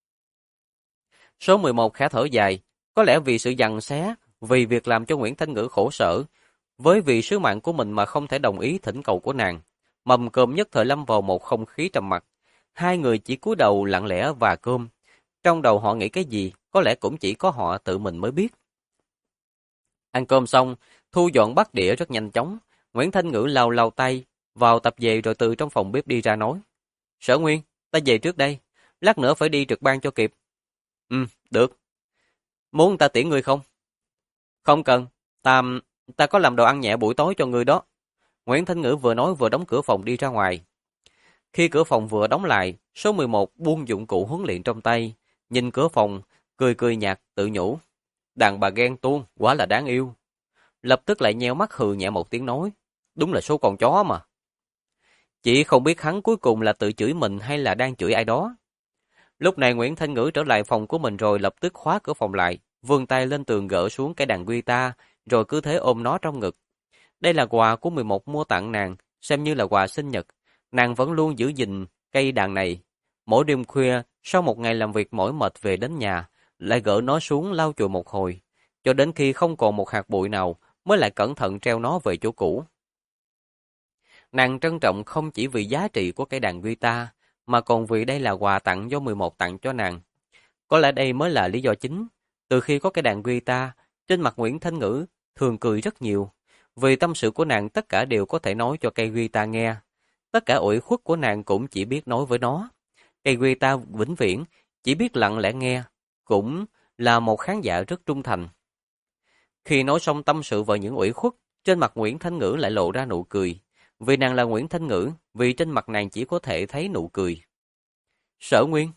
Số 11 khẽ thở dài, có lẽ vì sự giằng xé, vì việc làm cho Nguyễn Thanh Ngữ khổ sở, với vì sứ mạng của mình mà không thể đồng ý thỉnh cầu của nàng. Mâm cơm nhất thời lâm vào một không khí trầm mặc. Hai người chỉ cúi đầu lặng lẽ và cơm. Trong đầu họ nghĩ cái gì, có lẽ cũng chỉ có họ tự mình mới biết. Ăn cơm xong, thu dọn bát đĩa rất nhanh chóng. Nguyễn Thanh Ngữ lau lau tay, vào tập về rồi từ trong phòng bếp đi ra nói. Sở Nguyên, ta về trước đây, lát nữa phải đi trực ban cho kịp. Được. Muốn ta tiễn ngươi không? Không cần, ta có làm đồ ăn nhẹ buổi tối cho ngươi đó. Nguyễn Thanh Ngữ vừa nói vừa đóng cửa phòng đi ra ngoài. Khi cửa phòng vừa đóng lại, số 11 buông dụng cụ huấn luyện trong tay, nhìn cửa phòng, cười cười nhạt, tự nhủ. Đàn bà ghen tuông, quá là đáng yêu. Lập tức lại nheo mắt hừ nhẹ một tiếng nói. Đúng là số con chó mà. Chỉ không biết hắn cuối cùng là tự chửi mình hay là đang chửi ai đó. Lúc này Nguyễn Thanh Ngữ trở lại phòng của mình rồi lập tức khóa cửa phòng lại, vươn tay lên tường gỡ xuống cái đàn guitar, rồi cứ thế ôm nó trong ngực. Đây là quà của 11 mua tặng nàng, xem như là quà sinh nhật. Nàng vẫn luôn giữ gìn cây đàn này. Mỗi đêm khuya, sau một ngày làm việc mỏi mệt về đến nhà, lại gỡ nó xuống lau chùi một hồi, cho đến khi không còn một hạt bụi nào, mới lại cẩn thận treo nó về chỗ cũ. Nàng trân trọng không chỉ vì giá trị của cây đàn guitar, mà còn vì đây là quà tặng do 11 tặng cho nàng. Có lẽ đây mới là lý do chính. Từ khi có cây đàn guitar, trên mặt Nguyễn Thanh Ngữ thường cười rất nhiều. Vì tâm sự của nàng tất cả đều có thể nói cho cây guitar nghe. Tất cả uể khuất của nàng cũng chỉ biết nói với nó. Cây guitar vĩnh viễn chỉ biết lặng lẽ nghe, cũng là một khán giả rất trung thành. Khi nói xong tâm sự và những uể khuất, trên mặt Nguyễn Thanh Ngữ lại lộ ra nụ cười. Vì nàng là Nguyễn Thanh Ngữ, vì trên mặt nàng chỉ có thể thấy nụ cười. Sở Nguyên.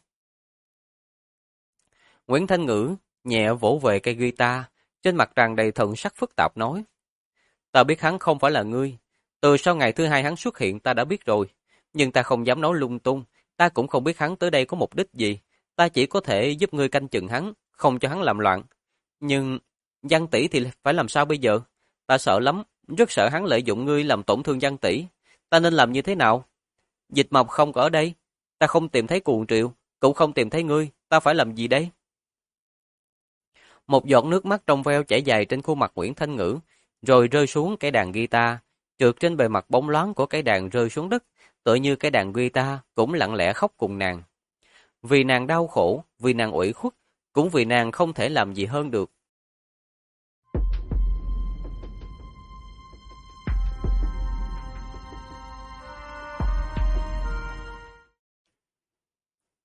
Nguyễn Thanh Ngữ nhẹ vỗ về cây guitar, trên mặt tràn đầy thần sắc phức tạp nói. Ta biết hắn không phải là ngươi. Từ sau ngày thứ hai hắn xuất hiện ta đã biết rồi. Nhưng ta không dám nói lung tung. Ta cũng không biết hắn tới đây có mục đích gì. Ta chỉ có thể giúp ngươi canh chừng hắn, không cho hắn làm loạn. Nhưng Giang tỷ thì phải làm sao bây giờ? Ta sợ lắm, rất sợ hắn lợi dụng ngươi làm tổn thương Giang tỷ. Ta nên làm như thế nào? Dịch Mộc không có ở đây. Ta không tìm thấy Cuồng Triệu, cũng không tìm thấy ngươi. Ta phải làm gì đây? Một giọt nước mắt trong veo chảy dài trên khuôn mặt Nguyễn Thanh Ngữ, rồi rơi xuống cái đàn guitar, trượt trên bề mặt bóng loáng của cái đàn rơi xuống đất, tựa như cái đàn guitar cũng lặng lẽ khóc cùng nàng. Vì nàng đau khổ, vì nàng ủy khuất, cũng vì nàng không thể làm gì hơn được.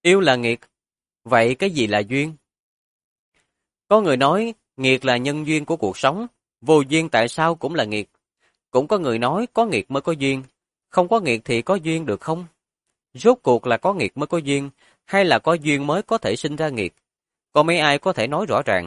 Yêu là nghiệt. Vậy cái gì là duyên? Có người nói nghiệt là nhân duyên của cuộc sống, vô duyên tại sao cũng là nghiệt. Cũng có người nói có nghiệt mới có duyên, không có nghiệt thì có duyên được không? Rốt cuộc là có nghiệt mới có duyên, hay là có duyên mới có thể sinh ra nghiệt? Có mấy ai có thể nói rõ ràng?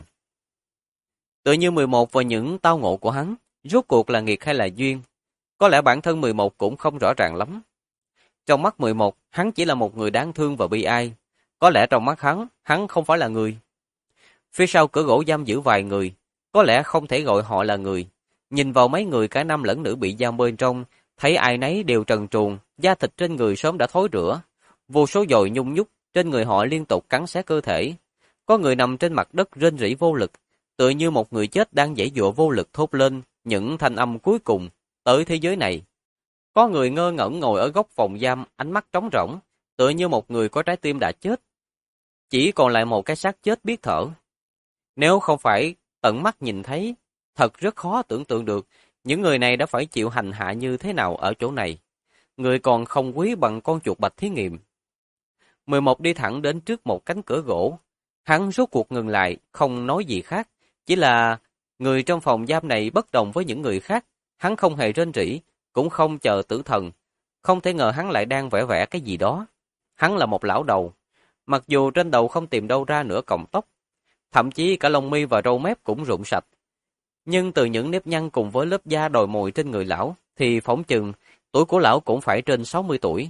Tự như 11 và những tao ngộ của hắn, rốt cuộc là nghiệt hay là duyên? Có lẽ bản thân 11 cũng không rõ ràng lắm. Trong mắt 11, hắn chỉ là một người đáng thương và bi ai. Có lẽ trong mắt hắn không phải là người. Phía sau cửa gỗ giam giữ vài người, có lẽ không thể gọi họ là người. Nhìn vào mấy người cả nam lẫn nữ bị giam bên trong, thấy ai nấy đều trần truồng, da thịt trên người sớm đã thối rữa. Vô số dồi nhung nhúc trên người họ liên tục cắn xé cơ thể. Có người nằm trên mặt đất rên rỉ vô lực, tựa như một người chết đang giãy giụa vô lực thốt lên những thanh âm cuối cùng tới thế giới này. Có người ngơ ngẩn ngồi ở góc phòng giam, ánh mắt trống rỗng, tựa như một người có trái tim đã chết. Chỉ còn lại một cái xác chết biết thở. Nếu không phải tận mắt nhìn thấy, thật rất khó tưởng tượng được những người này đã phải chịu hành hạ như thế nào ở chỗ này. Người còn không quý bằng con chuột bạch thí nghiệm. 11 đi thẳng đến trước một cánh cửa gỗ. Hắn rốt cuộc ngừng lại, không nói gì khác. Chỉ là người trong phòng giam này bất đồng với những người khác. Hắn không hề rên rỉ, cũng không chờ tử thần. Không thể ngờ hắn lại đang vẽ vẽ cái gì đó. Hắn là một lão đầu. Mặc dù trên đầu không tìm đâu ra nửa cọng tóc. Thậm chí cả lông mi và râu mép cũng rụng sạch. Nhưng từ những nếp nhăn cùng với lớp da đồi mồi trên người lão, thì phỏng chừng tuổi của lão cũng phải trên 60 tuổi.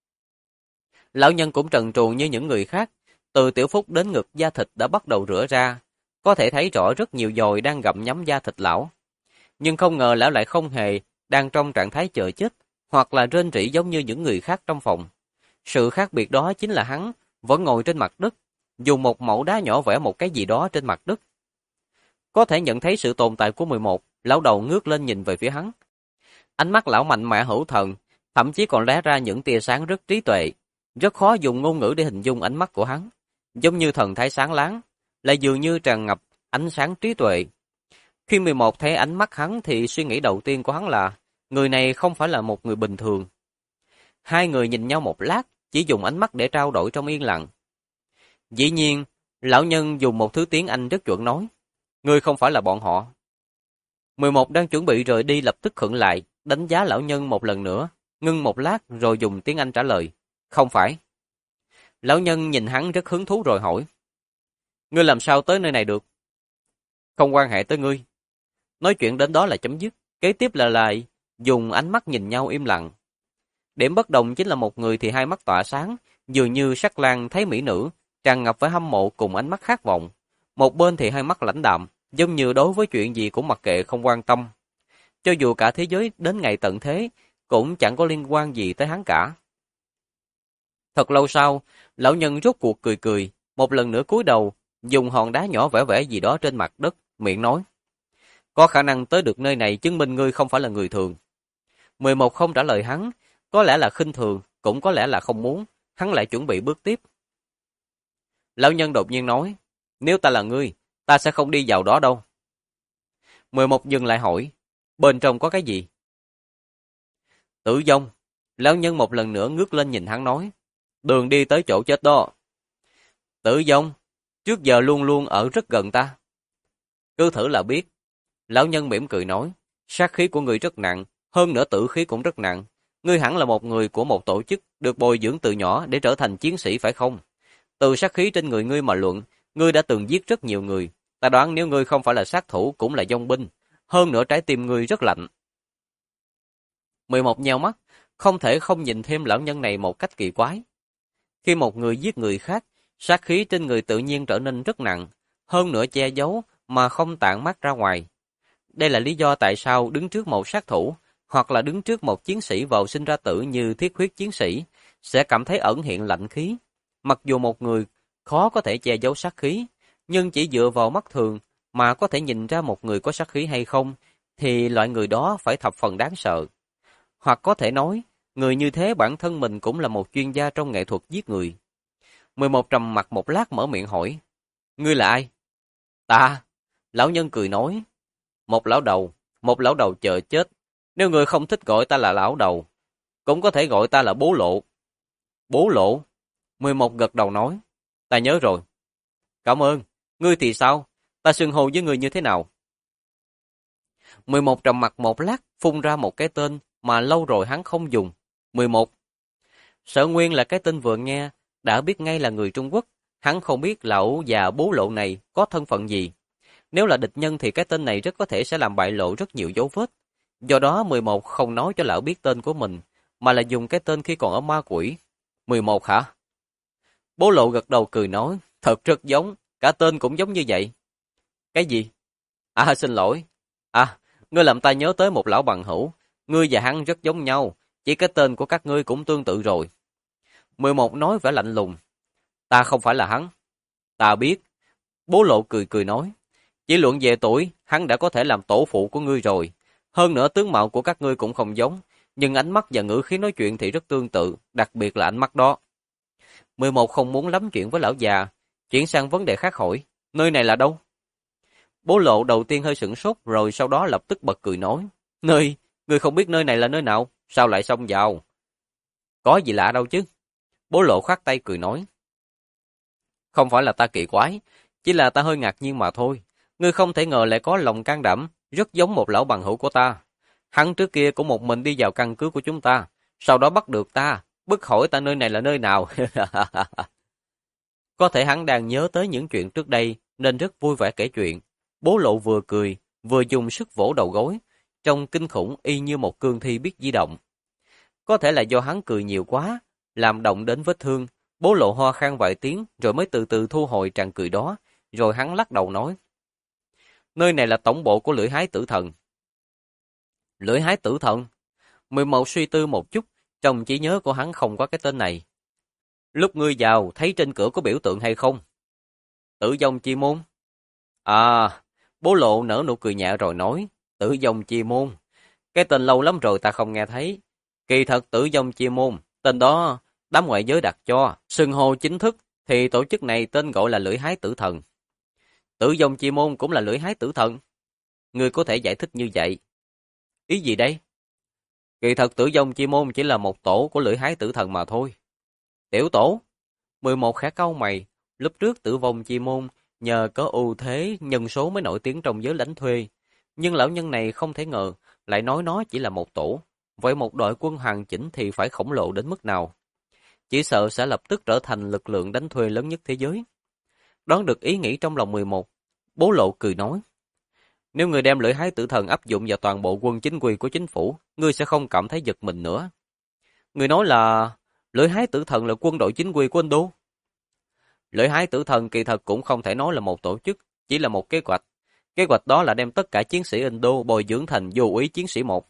Lão nhân cũng trần truồng như những người khác, từ tiểu phúc đến ngực da thịt đã bắt đầu rửa ra, có thể thấy rõ rất nhiều dồi đang gặm nhấm da thịt lão. Nhưng không ngờ lão lại không hề đang trong trạng thái chờ chết, hoặc là rên rỉ giống như những người khác trong phòng. Sự khác biệt đó chính là hắn vẫn ngồi trên mặt đất, dùng một mẩu đá nhỏ vẽ một cái gì đó trên mặt đất. Có thể nhận thấy sự tồn tại của 11, lão đầu ngước lên nhìn về phía hắn. Ánh mắt lão mạnh mẽ hữu thần, thậm chí còn lóe ra những tia sáng rất trí tuệ. Rất khó dùng ngôn ngữ để hình dung ánh mắt của hắn, giống như thần thái sáng láng, lại dường như tràn ngập ánh sáng trí tuệ. Khi 11 thấy ánh mắt hắn thì suy nghĩ đầu tiên của hắn là người này không phải là một người bình thường. Hai người nhìn nhau một lát, chỉ dùng ánh mắt để trao đổi trong yên lặng. Dĩ nhiên, lão nhân dùng một thứ tiếng Anh rất chuẩn nói, ngươi không phải là bọn họ. 11 đang chuẩn bị rời đi lập tức khựng lại, đánh giá lão nhân một lần nữa, ngưng một lát rồi dùng tiếng Anh trả lời, không phải. Lão nhân nhìn hắn rất hứng thú rồi hỏi, ngươi làm sao tới nơi này được? Không quan hệ tới ngươi. Nói chuyện đến đó là chấm dứt, kế tiếp là lại dùng ánh mắt nhìn nhau im lặng. Điểm bất đồng chính là một người thì hai mắt tỏa sáng, dường như sắc lang thấy mỹ nữ, tràn ngập với hâm mộ cùng ánh mắt khát vọng. Một bên thì hai mắt lãnh đạm, giống như đối với chuyện gì cũng mặc kệ không quan tâm. Cho dù cả thế giới đến ngày tận thế, cũng chẳng có liên quan gì tới hắn cả. Thật lâu sau, lão nhân rốt cuộc cười cười, một lần nữa cúi đầu, dùng hòn đá nhỏ vẽ vẽ gì đó trên mặt đất, miệng nói. Có khả năng tới được nơi này chứng minh ngươi không phải là người thường. 11 không trả lời hắn, có lẽ là khinh thường, cũng có lẽ là không muốn, hắn lại chuẩn bị bước tiếp. Lão nhân đột nhiên nói, nếu ta là ngươi, ta sẽ không đi vào đó đâu. 11 dừng lại hỏi, bên trong có cái gì? Tử vong. Lão nhân một lần nữa ngước lên nhìn hắn nói, đường đi tới chỗ chết đó. Tử vong, trước giờ luôn luôn ở rất gần ta. Cứ thử là biết. Lão nhân mỉm cười nói, sát khí của ngươi rất nặng, hơn nữa tử khí cũng rất nặng. Ngươi hẳn là một người của một tổ chức, được bồi dưỡng từ nhỏ để trở thành chiến sĩ phải không? Từ sát khí trên người ngươi mà luận, ngươi đã từng giết rất nhiều người. Ta đoán nếu ngươi không phải là sát thủ cũng là dông binh. Hơn nữa trái tim ngươi rất lạnh. 11 nheo mắt, không thể không nhìn thêm lão nhân này một cách kỳ quái. Khi một người giết người khác, sát khí trên người tự nhiên trở nên rất nặng, hơn nữa che giấu mà không tản mát ra ngoài. Đây là lý do tại sao đứng trước một sát thủ, hoặc là đứng trước một chiến sĩ vào sinh ra tử như thiết huyết chiến sĩ, sẽ cảm thấy ẩn hiện lạnh khí. Mặc dù một người khó có thể che giấu sát khí, nhưng chỉ dựa vào mắt thường mà có thể nhìn ra một người có sát khí hay không, thì loại người đó phải thập phần đáng sợ. Hoặc có thể nói, người như thế bản thân mình cũng là một chuyên gia trong nghệ thuật giết người. 11 trầm mặt một lát mở miệng hỏi, ngươi là ai? Ta. Lão nhân cười nói, một lão đầu chờ chết. Nếu ngươi không thích gọi ta là lão đầu, cũng có thể gọi ta là bố lộ. Bố lộ? 11 gật đầu nói, ta nhớ rồi. Cảm ơn. Ngươi thì sao? Ta xưng hô với ngươi như thế nào? 11 trầm mặt một lát, phun ra một cái tên mà lâu rồi hắn không dùng. 11. Sở Nguyên là cái tên vừa nghe, đã biết ngay là người Trung Quốc. Hắn không biết lão già bố lộ này có thân phận gì. Nếu là địch nhân thì cái tên này rất có thể sẽ làm bại lộ rất nhiều dấu vết. Do đó 11 không nói cho lão biết tên của mình, mà là dùng cái tên khi còn ở ma quỷ. 11 hả? Bố lộ gật đầu cười nói, thật rất giống, cả tên cũng giống như vậy. Cái gì? À xin lỗi. À, ngươi làm ta nhớ tới một lão bằng hữu. Ngươi và hắn rất giống nhau, chỉ cái tên của các ngươi cũng tương tự rồi. 11 nói vẻ lạnh lùng. Ta không phải là hắn. Ta biết. Bố lộ cười cười nói. Chỉ luận về tuổi, hắn đã có thể làm tổ phụ của ngươi rồi. Hơn nữa tướng mạo của các ngươi cũng không giống, nhưng ánh mắt và ngữ khí nói chuyện thì rất tương tự, đặc biệt là ánh mắt đó. 11 không muốn lắm chuyện với lão già, chuyển sang vấn đề khác hỏi. Nơi này là đâu? Bố lộ đầu tiên hơi sửng sốt rồi sau đó lập tức bật cười nói. Ngươi không biết nơi này là nơi nào, sao lại xông vào? Có gì lạ đâu chứ. Bố lộ khoát tay cười nói. Không phải là ta kỳ quái, chỉ là ta hơi ngạc nhiên mà thôi. Ngươi không thể ngờ lại có lòng can đảm, rất giống một lão bằng hữu của ta. Hắn trước kia cũng một mình đi vào căn cứ của chúng ta, sau đó bắt được ta, bức hỏi ta nơi này là nơi nào. Có thể hắn đang nhớ tới những chuyện trước đây, nên rất vui vẻ kể chuyện. Bố lộ vừa cười, vừa dùng sức vỗ đầu gối, trông kinh khủng y như một cương thi biết di động. Có thể là do hắn cười nhiều quá, làm động đến vết thương. Bố lộ ho khan vài tiếng rồi mới từ từ thu hồi tràng cười đó, rồi hắn lắc đầu nói. Nơi này là tổng bộ của lưỡi hái tử thần. Lưỡi hái tử thần? 11 suy tư một chút, trong trí nhớ của hắn không có cái tên này. Lúc ngươi vào, thấy trên cửa có biểu tượng hay không? Tử vong chi môn? À, bố lộ nở nụ cười nhẹ rồi nói, tử vong chi môn. Cái tên lâu lắm rồi ta không nghe thấy. Kỳ thật tử vong chi môn, tên đó đám ngoại giới đặt cho, xưng hô chính thức thì tổ chức này tên gọi là lưỡi hái tử thần. Tử vong chi môn cũng là lưỡi hái tử thần. Ngươi có thể giải thích như vậy. Ý gì đây? Kỳ thật tử vong chi môn chỉ là một tổ của lưỡi hái tử thần mà thôi. Tiểu tổ? 11 khẽ cau mày, lúc trước tử vong chi môn nhờ có ưu thế nhân số mới nổi tiếng trong giới lãnh thuê. Nhưng lão nhân này không thể ngờ, lại nói nó chỉ là một tổ. Vậy một đội quân hoàn chỉnh thì phải khổng lồ đến mức nào? Chỉ sợ sẽ lập tức trở thành lực lượng đánh thuê lớn nhất thế giới. Đoán được ý nghĩ trong lòng 11, bố lộ cười nói. Nếu người đem lưỡi hái tử thần áp dụng vào toàn bộ quân chính quy của chính phủ, ngươi sẽ không cảm thấy giật mình nữa. Người nói là lưỡi hái tử thần là quân đội chính quy của Indo. Lưỡi hái tử thần kỳ thật cũng không thể nói là một tổ chức, chỉ là một kế hoạch. Kế hoạch đó là đem tất cả chiến sĩ Indo bồi dưỡng thành vô úy chiến sĩ một.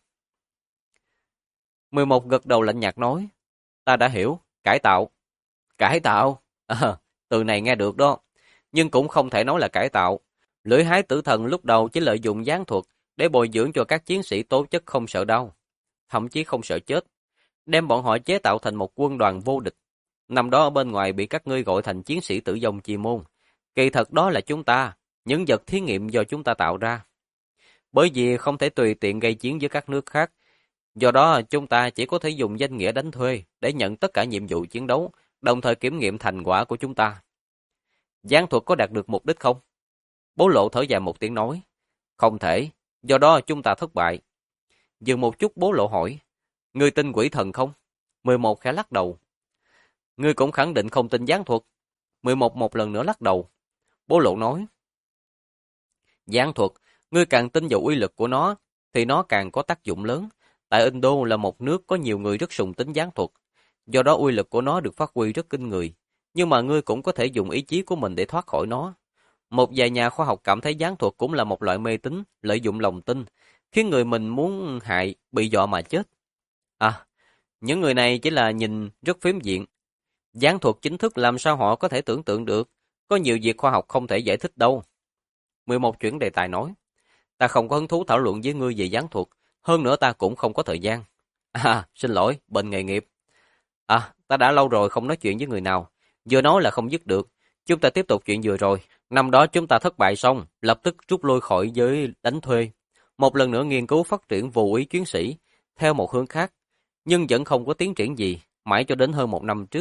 11 gật đầu lạnh nhạt nói, ta đã hiểu, cải tạo. Cải tạo? Từ này nghe được đó, nhưng cũng không thể nói là cải tạo. Lưỡi hái tử thần lúc đầu chỉ lợi dụng gián thuật để bồi dưỡng cho các chiến sĩ tố chất không sợ đau, thậm chí không sợ chết, đem bọn họ chế tạo thành một quân đoàn vô địch. Năm đó ở bên ngoài bị các ngươi gọi thành chiến sĩ tử vong chi môn. Kỳ thật đó là chúng ta, những vật thí nghiệm do chúng ta tạo ra. Bởi vì không thể tùy tiện gây chiến với các nước khác, do đó chúng ta chỉ có thể dùng danh nghĩa đánh thuê để nhận tất cả nhiệm vụ chiến đấu, đồng thời kiểm nghiệm thành quả của chúng ta. Gián thuật có đạt được mục đích không? Bố lộ thở dài một tiếng nói, không thể, do đó chúng ta thất bại. Dừng một chút bố lộ hỏi, ngươi tin quỷ thần không? 11 khẽ lắc đầu. Ngươi cũng khẳng định không tin gián thuật. 11 một lần nữa lắc đầu. Bố lộ nói, gián thuật, ngươi càng tin vào uy lực của nó, thì nó càng có tác dụng lớn. Tại Indo là một nước có nhiều người rất sùng tính gián thuật, do đó uy lực của nó được phát huy rất kinh người. Nhưng mà ngươi cũng có thể dùng ý chí của mình để thoát khỏi nó. Một vài nhà khoa học cảm thấy gián thuật cũng là một loại mê tín, lợi dụng lòng tin, khiến người mình muốn hại, bị dọa mà chết. À, những người này chỉ là nhìn rất phiếm diện. Gián thuật chính thức làm sao họ có thể tưởng tượng được, có nhiều việc khoa học không thể giải thích đâu. 11 chuyển đề tài nói, ta không có hứng thú thảo luận với ngươi về gián thuật, hơn nữa ta cũng không có thời gian. À, xin lỗi, bệnh nghề nghiệp. À, ta đã lâu rồi không nói chuyện với người nào, vừa nói là không dứt được. Chúng ta tiếp tục chuyện vừa rồi. Năm đó chúng ta thất bại xong, lập tức rút lui khỏi giới đánh thuê. Một lần nữa nghiên cứu phát triển vô úy chiến sĩ, theo một hướng khác. Nhưng vẫn không có tiến triển gì, mãi cho đến hơn một năm trước,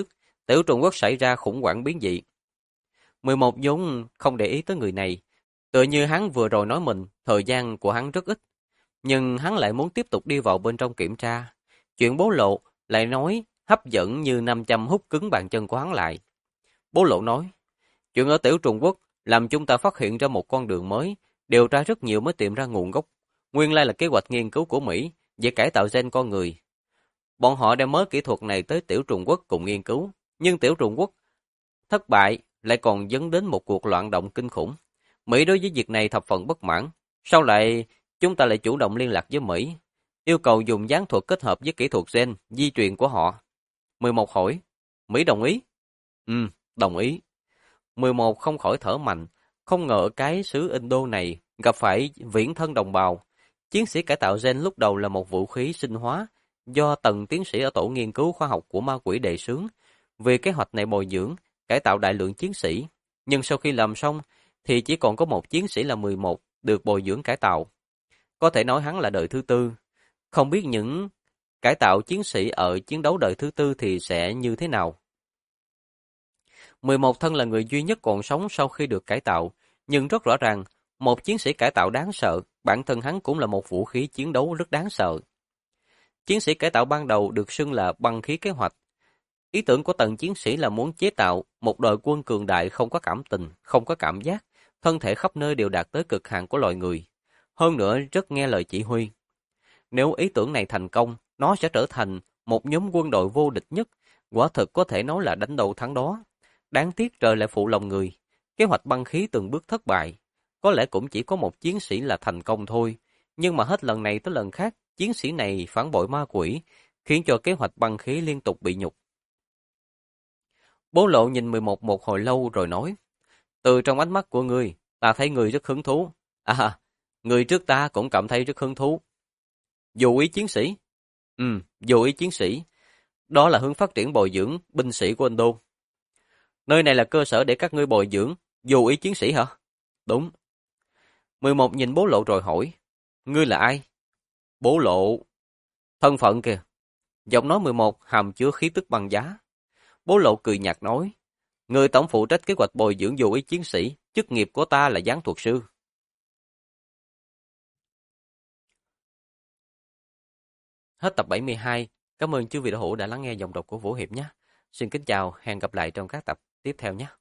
Tiểu Trung Quốc xảy ra khủng hoảng biến dị. 11 vốn không để ý tới người này, tựa như hắn vừa rồi nói mình, thời gian của hắn rất ít, nhưng hắn lại muốn tiếp tục đi vào bên trong kiểm tra. Chuyện Bố Lộ lại nói hấp dẫn như 500 hút cứng bàn chân của hắn lại. Bố Lộ nói, chuyện ở Tiểu Trung Quốc làm chúng ta phát hiện ra một con đường mới, điều tra rất nhiều mới tìm ra nguồn gốc. Nguyên lai là kế hoạch nghiên cứu của Mỹ về cải tạo gen con người. Bọn họ đem mới kỹ thuật này tới Tiểu Trung Quốc cùng nghiên cứu, nhưng Tiểu Trung Quốc thất bại lại còn dẫn đến một cuộc loạn động kinh khủng. Mỹ đối với việc này thập phần bất mãn. Sau lại, chúng ta lại chủ động liên lạc với Mỹ, yêu cầu dùng gián thuật kết hợp với kỹ thuật gen, di truyền của họ. 11 hỏi, Mỹ đồng ý? Đồng ý. 11 không khỏi thở mạnh, không ngờ cái xứ Indo này gặp phải viễn thân đồng bào. Chiến sĩ cải tạo gen lúc đầu là một vũ khí sinh hóa, do tầng tiến sĩ ở tổ nghiên cứu khoa học của ma quỷ đề xướng. Vì kế hoạch này bồi dưỡng, cải tạo đại lượng chiến sĩ, nhưng sau khi làm xong, thì chỉ còn có một chiến sĩ là 11 được bồi dưỡng cải tạo. Có thể nói hắn là đời thứ tư. Không biết những cải tạo chiến sĩ ở chiến đấu đời thứ tư thì sẽ như thế nào. 11 thân là người duy nhất còn sống sau khi được cải tạo, nhưng rất rõ ràng, một chiến sĩ cải tạo đáng sợ, bản thân hắn cũng là một vũ khí chiến đấu rất đáng sợ. Chiến sĩ cải tạo ban đầu được xưng là băng khí kế hoạch. Ý tưởng của tầng chiến sĩ là muốn chế tạo một đội quân cường đại không có cảm tình, không có cảm giác, thân thể khắp nơi đều đạt tới cực hạn của loài người. Hơn nữa rất nghe lời chỉ huy. Nếu ý tưởng này thành công, nó sẽ trở thành một nhóm quân đội vô địch nhất, quả thực có thể nói là đánh đầu thắng đó. Đáng tiếc trời lại phụ lòng người. Kế hoạch băng khí từng bước thất bại. Có lẽ cũng chỉ có một chiến sĩ là thành công thôi. Nhưng mà hết lần này tới lần khác, chiến sĩ này phản bội ma quỷ, khiến cho kế hoạch băng khí liên tục bị nhục. Bố Lộ nhìn 11 một hồi lâu rồi nói, từ trong ánh mắt của ngươi, ta thấy ngươi rất hứng thú. Người trước ta cũng cảm thấy rất hứng thú. Dù ý chiến sĩ? Dù ý chiến sĩ. Đó là hướng phát triển bồi dưỡng binh sĩ của Indo. Nơi này là cơ sở để các ngươi bồi dưỡng dù ý chiến sĩ hả? Đúng. 11 nhìn Bố Lộ rồi hỏi, ngươi là ai? Bố Lộ. Thân phận kìa. Giọng nói 11 hàm chứa khí tức băng giá. Bố Lộ cười nhạt nói, người tổng phụ trách kế hoạch bồi dưỡng dù ý chiến sĩ, chức nghiệp của ta là gián thuật sư. Hết tập 72. Cảm ơn chư vị đạo hữu đã lắng nghe giọng đọc của Vũ Hiệp nhé. Xin kính chào, hẹn gặp lại trong các tập tiếp theo nhé.